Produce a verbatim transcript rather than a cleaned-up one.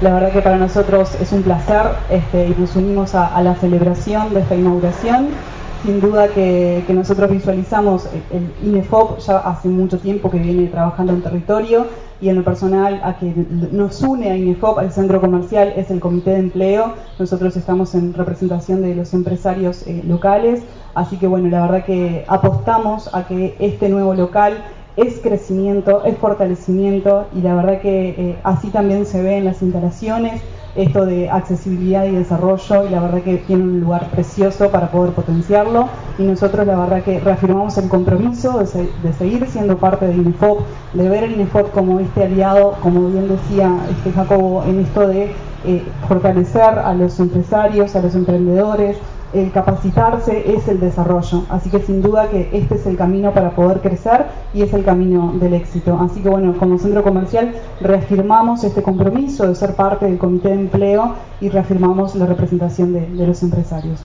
La verdad que para nosotros es un placer este, y nos unimos a, a la celebración de esta inauguración. Sin duda que, que nosotros visualizamos el, el INEFOP ya hace mucho tiempo que viene trabajando en territorio, y en lo personal a que nos une a INEFOP, al centro comercial, es el Comité de Empleo. Nosotros estamos en representación de los empresarios eh, locales, así que bueno, la verdad que apostamos a que este nuevo local es crecimiento, es fortalecimiento, y la verdad que eh, así también se ve en las instalaciones, esto de accesibilidad y desarrollo, y la verdad que tiene un lugar precioso para poder potenciarlo, y nosotros la verdad que reafirmamos el compromiso de, se, de seguir siendo parte de INEFOP, de ver el INEFOP como este aliado, como bien decía este Jacobo, en esto de eh, fortalecer a los empresarios, a los emprendedores. El capacitarse es el desarrollo, así que sin duda que este es el camino para poder crecer y es el camino del éxito. Así que bueno, como centro comercial reafirmamos este compromiso de ser parte del Comité de Empleo y reafirmamos la representación de, de los empresarios.